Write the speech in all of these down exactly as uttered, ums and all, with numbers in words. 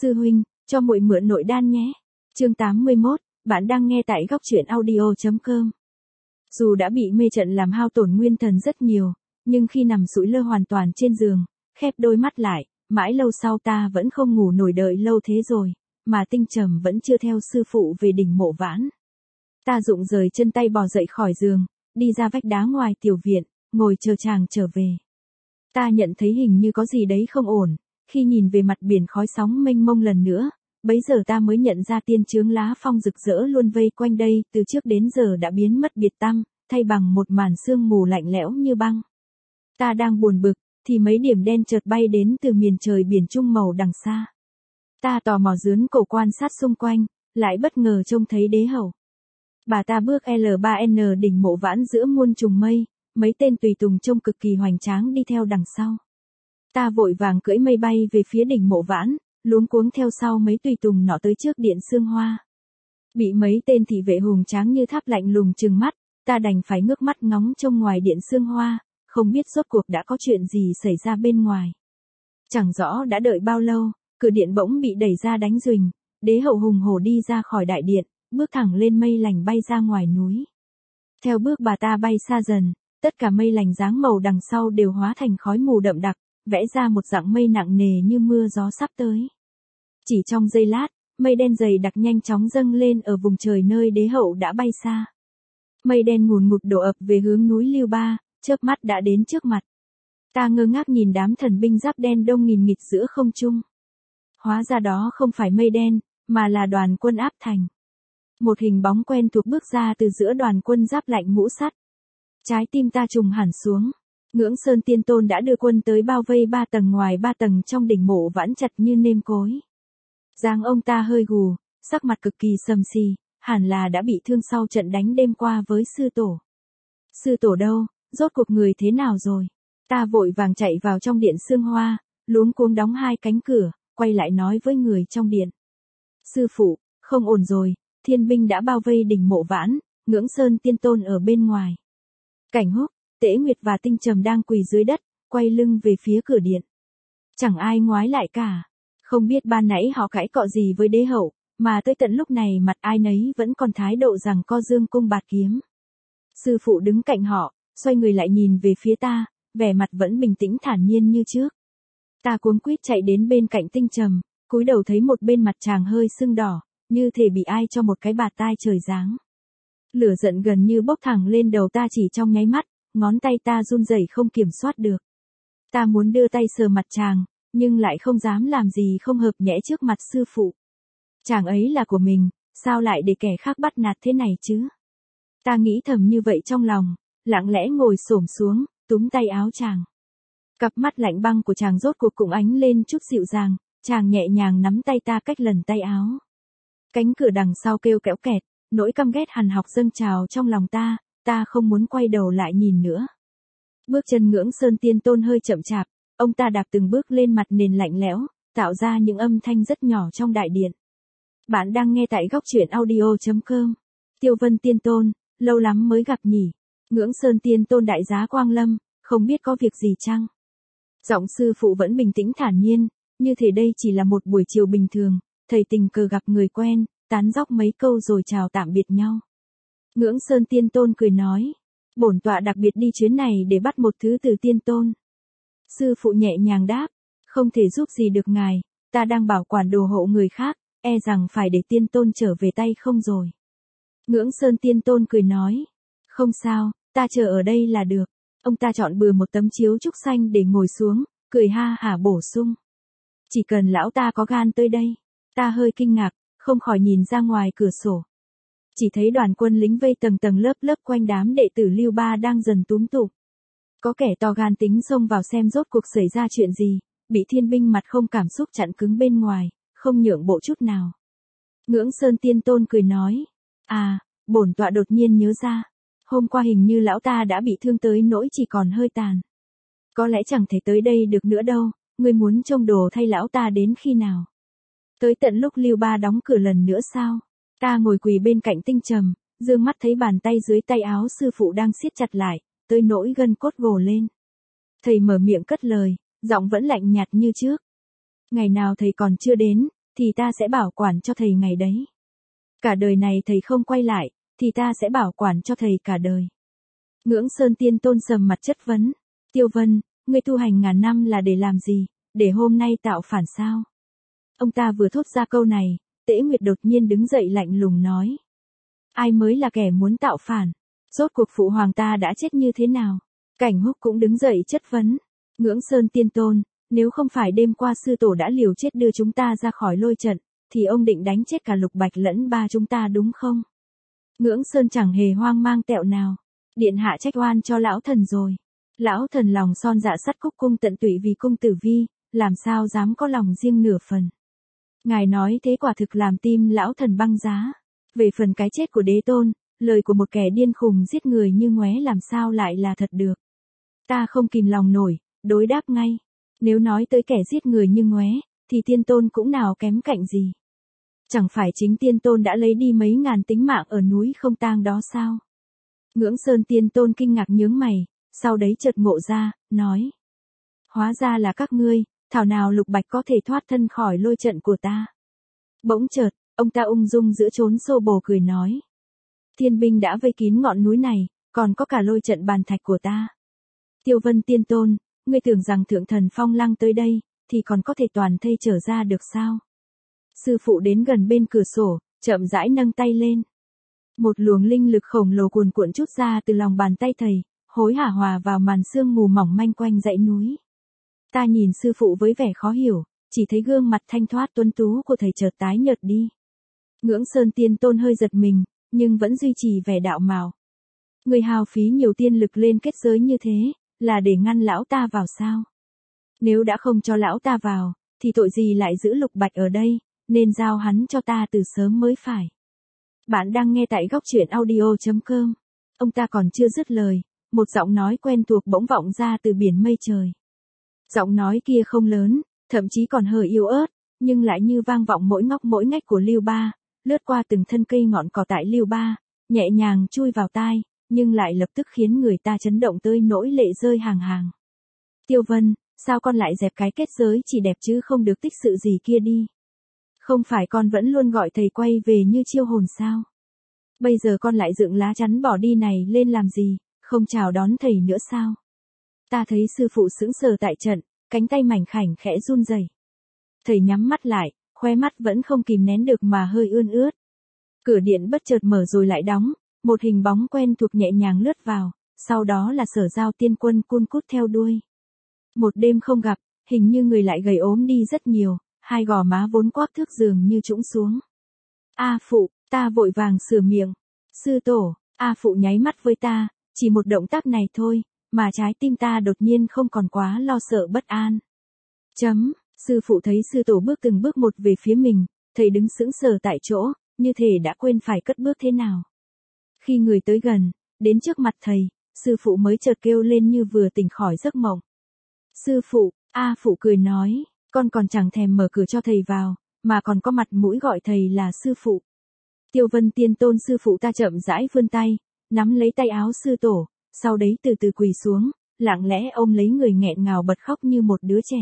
Sư huynh, cho muội mượn nội đan nhé. Chương tám mươi mốt, bạn đang nghe tại góc truyện audio chấm com. Dù đã bị mê trận làm hao tổn nguyên thần rất nhiều, nhưng khi nằm sụi lơ hoàn toàn trên giường, khép đôi mắt lại, mãi lâu sau ta vẫn không ngủ nổi, đợi lâu thế rồi, mà Tinh Trầm vẫn chưa theo sư phụ về đỉnh Mộ Vãn. Ta rụng rời chân tay bò dậy khỏi giường, đi ra vách đá ngoài tiểu viện, ngồi chờ chàng trở về. Ta nhận thấy hình như có gì đấy không ổn, khi nhìn về mặt biển khói sóng mênh mông lần nữa, bấy giờ ta mới nhận ra tiên chướng lá phong rực rỡ luôn vây quanh đây từ trước đến giờ đã biến mất biệt tăm, thay bằng một màn sương mù lạnh lẽo như băng. Ta đang buồn bực, thì mấy điểm đen chợt bay đến từ miền trời biển trung màu đằng xa. Ta tò mò dướn cổ quan sát xung quanh, lại bất ngờ trông thấy đế hậu. Bà ta bước L ba N đỉnh Mộ Vãn giữa muôn trùng mây, mấy tên tùy tùng trông cực kỳ hoành tráng đi theo đằng sau. Ta vội vàng cưỡi mây bay về phía đỉnh Mộ Vãn, luống cuống theo sau mấy tùy tùng nọ tới trước điện Sương Hoa. Bị mấy tên thị vệ hùng tráng như tháp lạnh lùng trừng mắt, ta đành phải ngước mắt ngóng trông ngoài điện Sương Hoa, không biết rốt cuộc đã có chuyện gì xảy ra bên ngoài. Chẳng rõ đã đợi bao lâu, cửa điện bỗng bị đẩy ra đánh duỳnh, đế hậu hùng hổ đi ra khỏi đại điện, bước thẳng lên mây lành bay ra ngoài núi. Theo bước bà ta bay xa dần, tất cả mây lành dáng màu đằng sau đều hóa thành khói mù đậm đặc, vẽ ra một dạng mây nặng nề như mưa gió sắp tới. Chỉ trong giây lát, mây đen dày đặc nhanh chóng dâng lên ở vùng trời nơi đế hậu đã bay xa. Mây đen ngùn ngụt đổ ập về hướng núi Lưu Ba, chớp mắt đã đến trước mặt. Ta ngơ ngác nhìn đám thần binh giáp đen đông nghìn nghịt giữa không trung. Hóa ra đó không phải mây đen, mà là đoàn quân áp thành. Một hình bóng quen thuộc bước ra từ giữa đoàn quân giáp lạnh mũ sắt. Trái tim ta trùng hẳn xuống. Ngưỡng Sơn Tiên Tôn đã đưa quân tới bao vây ba tầng ngoài ba tầng trong đỉnh Mộ Vãn chặt như nêm cối. Dáng ông ta hơi gù, sắc mặt cực kỳ sầm xì, hẳn là đã bị thương sau trận đánh đêm qua với sư tổ. Sư tổ đâu, rốt cuộc người thế nào rồi? Ta vội vàng chạy vào trong điện Sương Hoa, luống cuống đóng hai cánh cửa, quay lại nói với người trong điện. Sư phụ, không ổn rồi, thiên binh đã bao vây đỉnh Mộ Vãn, Ngưỡng Sơn Tiên Tôn ở bên ngoài. Cảnh Húc, Tế Nguyệt và Tinh Trầm đang quỳ dưới đất, quay lưng về phía cửa điện. Chẳng ai ngoái lại cả. Không biết ban nãy họ cãi cọ gì với đế hậu, mà tới tận lúc này mặt ai nấy vẫn còn thái độ rằng co dương cung bạt kiếm. Sư phụ đứng cạnh họ, xoay người lại nhìn về phía ta, vẻ mặt vẫn bình tĩnh thản nhiên như trước. Ta cuống quýt chạy đến bên cạnh Tinh Trầm, cúi đầu thấy một bên mặt chàng hơi sưng đỏ, như thể bị ai cho một cái bạt tai trời giáng. Lửa giận gần như bốc thẳng lên đầu ta chỉ trong nháy mắt, ngón tay ta run rẩy không kiểm soát được. Ta muốn đưa tay sờ mặt chàng, nhưng lại không dám làm gì không hợp nhẽ trước mặt sư phụ. Chàng ấy là của mình, sao lại để kẻ khác bắt nạt thế này chứ? Ta nghĩ thầm như vậy trong lòng, lặng lẽ ngồi xổm xuống, túm tay áo chàng. Cặp mắt lạnh băng của chàng rốt cuộc cũng ánh lên chút dịu dàng, chàng nhẹ nhàng nắm tay ta cách lần tay áo. Cánh cửa đằng sau kêu kéo kẹt, nỗi căm ghét hằn học dâng trào trong lòng ta, ta không muốn quay đầu lại nhìn nữa. Bước chân Ngưỡng Sơn Tiên Tôn hơi chậm chạp, ông ta đạp từng bước lên mặt nền lạnh lẽo, tạo ra những âm thanh rất nhỏ trong đại điện. Bạn đang nghe tại góc truyện audio chấm com. Tiêu Vân Tiên Tôn, lâu lắm mới gặp nhỉ. Ngưỡng Sơn Tiên Tôn đại giá quang lâm, không biết có việc gì chăng? Giọng sư phụ vẫn bình tĩnh thản nhiên, như thể đây chỉ là một buổi chiều bình thường, thầy tình cờ gặp người quen, tán dóc mấy câu rồi chào tạm biệt nhau. Ngưỡng Sơn Tiên Tôn cười nói, bổn tọa đặc biệt đi chuyến này để bắt một thứ từ Tiên Tôn. Sư phụ nhẹ nhàng đáp, không thể giúp gì được ngài, ta đang bảo quản đồ hộ người khác, e rằng phải để Tiên Tôn trở về tay không rồi. Ngưỡng Sơn Tiên Tôn cười nói, không sao, ta chờ ở đây là được. Ông ta chọn bừa một tấm chiếu trúc xanh để ngồi xuống, cười ha hả bổ sung. Chỉ cần lão ta có gan tới đây. Ta hơi kinh ngạc, không khỏi nhìn ra ngoài cửa sổ. Chỉ thấy đoàn quân lính vây tầng tầng lớp lớp quanh đám đệ tử Lưu Ba đang dần túm tụm. Có kẻ to gan tính xông vào xem rốt cuộc xảy ra chuyện gì, bị thiên binh mặt không cảm xúc chặn cứng bên ngoài, không nhượng bộ chút nào. Ngưỡng Sơn Tiên Tôn cười nói, à, bổn tọa đột nhiên nhớ ra, hôm qua hình như lão ta đã bị thương tới nỗi chỉ còn hơi tàn. Có lẽ chẳng thể tới đây được nữa đâu, ngươi muốn trông đồ thay lão ta đến khi nào? Tới tận lúc Lưu Ba đóng cửa lần nữa sao? Ta ngồi quỳ bên cạnh Tinh Trầm, dương mắt thấy bàn tay dưới tay áo sư phụ đang siết chặt lại, tới nỗi gân cốt gồ lên. Thầy mở miệng cất lời, giọng vẫn lạnh nhạt như trước. Ngày nào thầy còn chưa đến, thì ta sẽ bảo quản cho thầy ngày đấy. Cả đời này thầy không quay lại, thì ta sẽ bảo quản cho thầy cả đời. Ngưỡng Sơn Tiên Tôn sầm mặt chất vấn. Tiêu Vân, ngươi tu hành ngàn năm là để làm gì, để hôm nay tạo phản sao? Ông ta vừa thốt ra câu này, Tễ Nguyệt đột nhiên đứng dậy lạnh lùng nói. Ai mới là kẻ muốn tạo phản? Rốt cuộc phụ hoàng ta đã chết như thế nào? Cảnh Húc cũng đứng dậy chất vấn. Ngưỡng Sơn Tiên Tôn, nếu không phải đêm qua sư tổ đã liều chết đưa chúng ta ra khỏi lôi trận, thì ông định đánh chết cả Lục Bạch lẫn ba chúng ta đúng không? Ngưỡng Sơn chẳng hề hoang mang tẹo nào. Điện hạ trách oan cho lão thần rồi. Lão thần lòng son dạ sắt cúc cung tận tụy vì cung tử vi, làm sao dám có lòng riêng nửa phần. Ngài nói thế quả thực làm tim lão thần băng giá. Về phần cái chết của đế tôn, lời của một kẻ điên khùng giết người như ngoé làm sao lại là thật được. Ta không kìm lòng nổi, đối đáp ngay. Nếu nói tới kẻ giết người như ngoé, thì tiên tôn cũng nào kém cạnh gì. Chẳng phải chính tiên tôn đã lấy đi mấy ngàn tính mạng ở núi Không Tang đó sao? Ngưỡng Sơn Tiên Tôn kinh ngạc nhướng mày, sau đấy chợt ngộ ra, nói. Hóa ra là các ngươi, thảo nào Lục Bạch có thể thoát thân khỏi lôi trận của ta. Bỗng chợt, ông ta ung dung giữa chốn xô bồ cười nói. Thiên binh đã vây kín ngọn núi này, còn có cả lôi trận bàn thạch của ta. Tiêu Vân Tiên Tôn, ngươi tưởng rằng Thượng Thần Phong Lăng tới đây, thì còn có thể toàn thây trở ra được sao? Sư phụ đến gần bên cửa sổ, chậm rãi nâng tay lên. Một luồng linh lực khổng lồ cuồn cuộn trút ra từ lòng bàn tay thầy, hối hả hòa vào màn sương mù mỏng manh quanh dãy núi. Ta nhìn sư phụ với vẻ khó hiểu, chỉ thấy gương mặt thanh thoát tuấn tú của thầy chợt tái nhợt đi. Ngưỡng Sơn Tiên Tôn hơi giật mình, nhưng vẫn duy trì vẻ đạo mạo. Người hao phí nhiều tiên lực lên kết giới như thế, là để ngăn lão ta vào sao? Nếu đã không cho lão ta vào, thì tội gì lại giữ Lục Bạch ở đây, nên giao hắn cho ta từ sớm mới phải. Bạn đang nghe tại góc truyện audio chấm com. Ông ta còn chưa dứt lời, một giọng nói quen thuộc bỗng vọng ra từ biển mây trời. Giọng nói kia không lớn, thậm chí còn hơi yếu ớt, nhưng lại như vang vọng mỗi ngóc mỗi ngách của Lưu Ba, lướt qua từng thân cây ngọn cỏ tại Lưu Ba, nhẹ nhàng chui vào tai, nhưng lại lập tức khiến người ta chấn động tới nỗi lệ rơi hàng hàng. Tiêu Vân, sao con lại dẹp cái kết giới chỉ đẹp chứ không được tích sự gì kia đi? Không phải con vẫn luôn gọi thầy quay về như chiêu hồn sao? Bây giờ con lại dựng lá chắn bỏ đi này lên làm gì, không chào đón thầy nữa sao? Ta thấy sư phụ sững sờ tại trận, cánh tay mảnh khảnh khẽ run rẩy. Thầy nhắm mắt lại, khóe mắt vẫn không kìm nén được mà hơi ươn ướt. Cửa điện bất chợt mở rồi lại đóng, một hình bóng quen thuộc nhẹ nhàng lướt vào, sau đó là Sở Giao Tiên Quân cun cút theo đuôi. Một đêm không gặp, hình như người lại gầy ốm đi rất nhiều, hai gò má vốn quắc thước dường như trũng xuống. A phụ, ta vội vàng sửa miệng. Sư tổ, A phụ nháy mắt với ta, chỉ một động tác này thôi, mà trái tim ta đột nhiên không còn quá lo sợ bất an. Chấm, sư phụ thấy sư tổ bước từng bước một về phía mình, thầy đứng sững sờ tại chỗ, như thể đã quên phải cất bước thế nào. Khi người tới gần, đến trước mặt thầy, sư phụ mới chợt kêu lên như vừa tỉnh khỏi giấc mộng. Sư phụ, A phụ cười nói, con còn chẳng thèm mở cửa cho thầy vào, mà còn có mặt mũi gọi thầy là sư phụ. Tiêu Vân Tiên Tôn sư phụ ta chậm rãi vươn tay, nắm lấy tay áo sư tổ, sau đấy từ từ quỳ xuống, lặng lẽ ôm lấy người nghẹn ngào bật khóc như một đứa trẻ.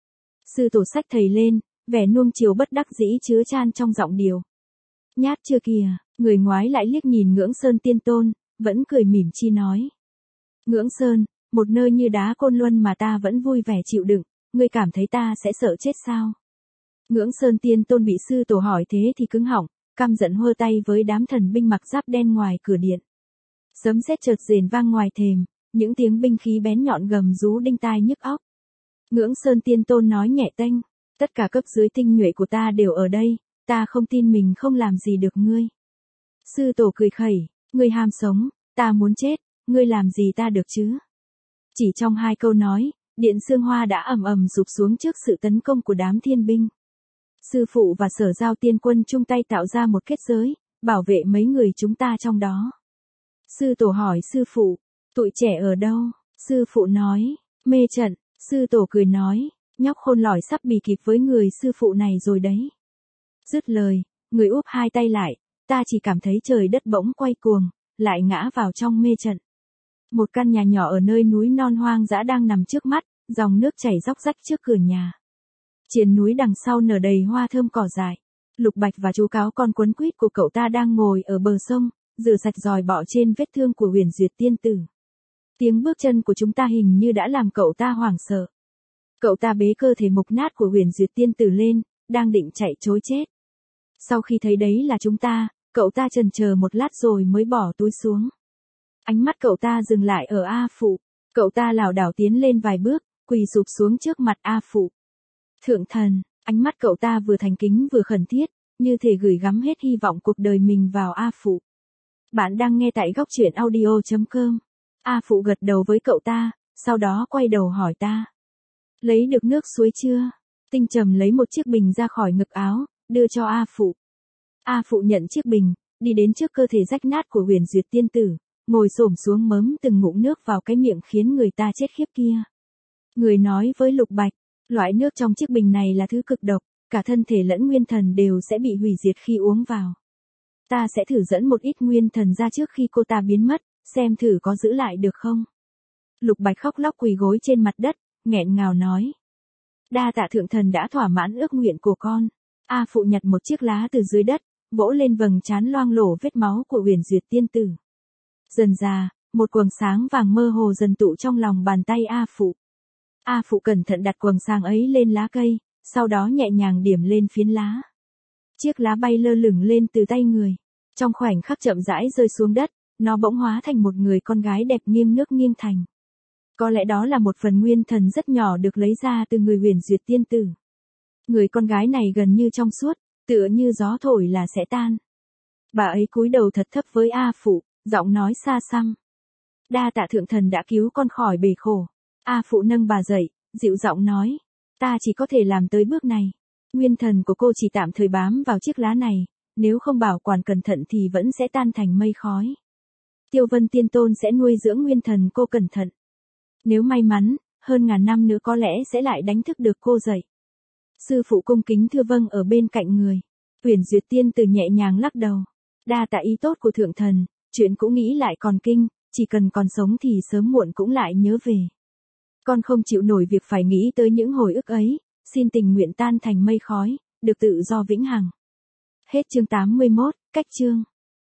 Sư tổ xách thầy lên, vẻ nuông chiều bất đắc dĩ chứa chan trong giọng điệu. Nhát chưa kìa, người ngoái lại liếc nhìn Ngưỡng Sơn Tiên Tôn, vẫn cười mỉm chi nói. Ngưỡng Sơn, một nơi như đá Côn Luân mà ta vẫn vui vẻ chịu đựng, ngươi cảm thấy ta sẽ sợ chết sao? Ngưỡng Sơn Tiên Tôn bị sư tổ hỏi thế thì cứng họng, căm giận hơ tay với đám thần binh mặc giáp đen ngoài cửa điện. Sấm sét chợt rền vang ngoài thềm, những tiếng binh khí bén nhọn gầm rú đinh tai nhức óc. Ngưỡng Sơn Tiên Tôn nói nhẹ tênh, tất cả cấp dưới tinh nhuệ của ta đều ở đây, ta không tin mình không làm gì được ngươi. Sư tổ cười khẩy, ngươi ham sống, ta muốn chết, ngươi làm gì ta được chứ? Chỉ trong hai câu nói, điện Sương Hoa đã ầm ầm sụp xuống trước sự tấn công của đám thiên binh. Sư phụ và Sở Giao Tiên Quân chung tay tạo ra một kết giới, bảo vệ mấy người chúng ta trong đó. Sư tổ hỏi sư phụ, tụi trẻ ở đâu? Sư phụ nói, mê trận. Sư tổ cười nói, nhóc khôn lỏi sắp bị kịp với người sư phụ này rồi đấy. Dứt lời, người úp hai tay lại, ta chỉ cảm thấy trời đất bỗng quay cuồng, lại ngã vào trong mê trận. Một căn nhà nhỏ ở nơi núi non hoang dã đang nằm trước mắt, dòng nước chảy róc rách trước cửa nhà. Triền núi đằng sau nở đầy hoa thơm cỏ dại. Lục Bạch và chú cáo con quấn quýt của cậu ta đang ngồi ở bờ sông, rửa sạch dòi bọ trên vết thương của Huyền Duyệt tiên tử. Tiếng bước chân của chúng ta hình như đã làm cậu ta hoảng sợ. Cậu ta bế cơ thể mục nát của Huyền Duyệt tiên tử lên, đang định chạy trối chết. Sau khi thấy đấy là chúng ta, cậu ta chần chờ một lát rồi mới bỏ túi xuống. Ánh mắt cậu ta dừng lại ở A Phụ. Cậu ta lảo đảo tiến lên vài bước, quỳ sụp xuống trước mặt A Phụ. Thượng thần, ánh mắt cậu ta vừa thành kính vừa khẩn thiết, như thể gửi gắm hết hy vọng cuộc đời mình vào A Phụ. Bạn đang nghe tại góc truyện audio chấm com. A Phụ gật đầu với cậu ta, sau đó quay đầu hỏi ta. Lấy được nước suối chưa? Tinh Trầm lấy một chiếc bình ra khỏi ngực áo, đưa cho A Phụ. A Phụ nhận chiếc bình, đi đến trước cơ thể rách nát của Huyền Duyệt tiên tử, ngồi xổm xuống mớm từng ngụm nước vào cái miệng khiến người ta chết khiếp kia. Người nói với Lục Bạch, loại nước trong chiếc bình này là thứ cực độc, cả thân thể lẫn nguyên thần đều sẽ bị hủy diệt khi uống vào. Ta sẽ thử dẫn một ít nguyên thần ra trước khi cô ta biến mất, xem thử có giữ lại được không. Lục Bạch khóc lóc quỳ gối trên mặt đất, nghẹn ngào nói. Đa tạ thượng thần đã thỏa mãn ước nguyện của con. A Phụ nhặt một chiếc lá từ dưới đất, vỗ lên vầng trán loang lổ vết máu của Huyền Duyệt tiên tử. Dần dà, một quầng sáng vàng mơ hồ dần tụ trong lòng bàn tay A Phụ. A Phụ cẩn thận đặt quầng sáng ấy lên lá cây, sau đó nhẹ nhàng điểm lên phiến lá. Chiếc lá bay lơ lửng lên từ tay người. Trong khoảnh khắc chậm rãi rơi xuống đất, nó bỗng hóa thành một người con gái đẹp nghiêng nước nghiêng thành. Có lẽ đó là một phần nguyên thần rất nhỏ được lấy ra từ người Huyền Duyệt tiên tử. Người con gái này gần như trong suốt, tựa như gió thổi là sẽ tan. Bà ấy cúi đầu thật thấp với A Phụ, giọng nói xa xăm. Đa tạ thượng thần đã cứu con khỏi bể khổ. A Phụ nâng bà dậy, dịu giọng nói. Ta chỉ có thể làm tới bước này. Nguyên thần của cô chỉ tạm thời bám vào chiếc lá này, nếu không bảo quản cẩn thận thì vẫn sẽ tan thành mây khói. Tiêu Vân Tiên Tôn sẽ nuôi dưỡng nguyên thần cô cẩn thận. Nếu may mắn, hơn ngàn năm nữa có lẽ sẽ lại đánh thức được cô dậy. Sư phụ cung kính thưa vâng ở bên cạnh người. Huyền Duyệt tiên tử nhẹ nhàng lắc đầu. Đa tạ ý tốt của thượng thần, chuyện cũng nghĩ lại còn kinh, chỉ cần còn sống thì sớm muộn cũng lại nhớ về. Con không chịu nổi việc phải nghĩ tới những hồi ức ấy, xin tình nguyện tan thành mây khói, được tự do vĩnh hằng. Hết chương tám mươi mốt, cách chương.